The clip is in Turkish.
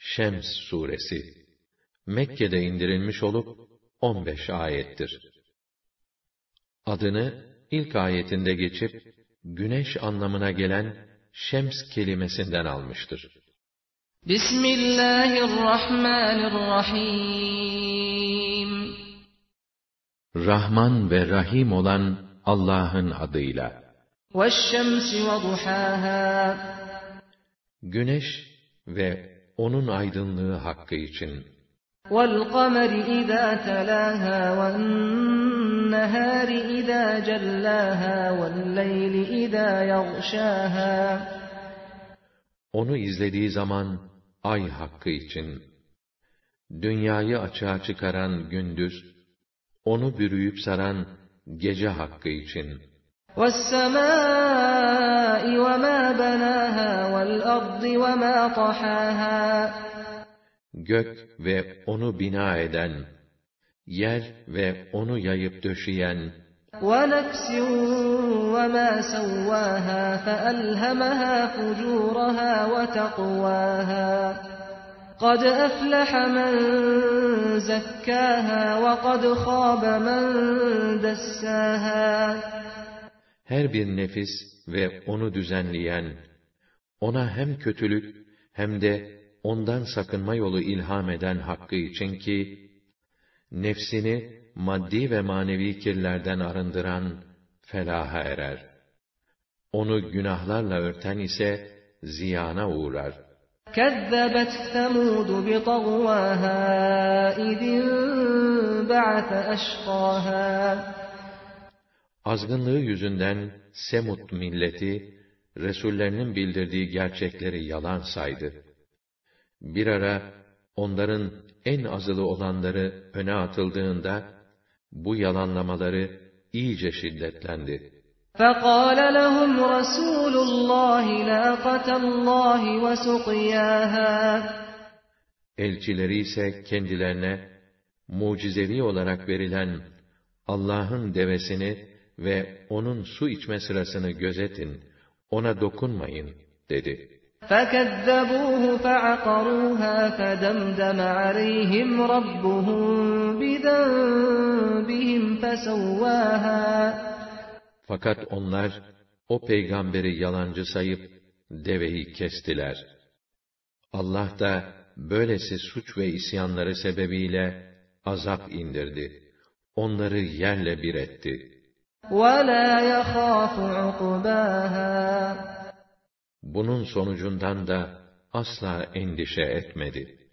Şems suresi Mekke'de indirilmiş olup 15 ayettir. Adını ilk ayetinde geçip güneş anlamına gelen şems kelimesinden almıştır. Bismillahirrahmanirrahim. Rahman ve Rahim olan Allah'ın adıyla. Veşşemsi ve duhâhâ. Güneş ve onun aydınlığı hakkı için. وَالْقَمَرِ إِذَا تَلَاهَا وَالنَّهَارِ إِذَا جَلَّاهَا وَاللَّيْلِ إِذَا يَغْشَاهَا. Onu izlediği zaman ay hakkı için, dünyayı açığa çıkaran gündüz, onu bürüyüp saran gece hakkı için. وَالسَّمَاءِ وَمَا بَنَاهَا وَالْأَرْضِ وَمَا طَحَاهَا. Gök ve onu bina eden, yer ve onu yayıp döşeyen, وَنَفْسٍ وَمَا سَوَّاهَا فَأَلْهَمَهَا فُجُورَهَا وَتَقْوَاهَا. قَدْ أَفْلَحَ مَنْ زَكَّاهَا وَقَدْ خَابَ مَنْ دَسَّاهَا. her bir nefis ve onu düzenleyen, ona hem kötülük hem de ondan sakınma yolu ilham eden hakkı için ki, nefsini maddi ve manevi kirlerden arındıran felaha erer. Onu günahlarla örten ise ziyana uğrar. كَذَّبَتْ ثَمُودُ بِطَغْوَاهَا إِذِ انبَعَثَ أَشْقَاهَا. Azgınlığı yüzünden Semud milleti, Resullerinin bildirdiği gerçekleri yalan saydı. Bir ara onların en azılı olanları öne atıldığında, bu yalanlamaları iyice şiddetlendi. فَقَالَ لَهُمْ رَسُولُ اللّٰهِ نَاقَةَ اللّٰهِ وَسُقْيَاهَا. Elçileri ise kendilerine mucizevi olarak verilen Allah'ın devesini ve onun su içme sırasını gözetin, ona dokunmayın dedi. فَكَذَّبُوهُ فَعَقَرُوهَا فَدَمْدَمَ عَلَيْهِمْ رَبُّهُمْ بِذَنبِهِمْ فَسَوَّاهَا. Fakat onlar o peygamberi yalancı sayıp deveyi kestiler. Allah da böylesi suç ve isyanları sebebiyle azap indirdi. Onları yerle bir etti. وَلَا يَخَافُ عُقْبَاهَا. Bunun sonucundan da asla endişe etmedi.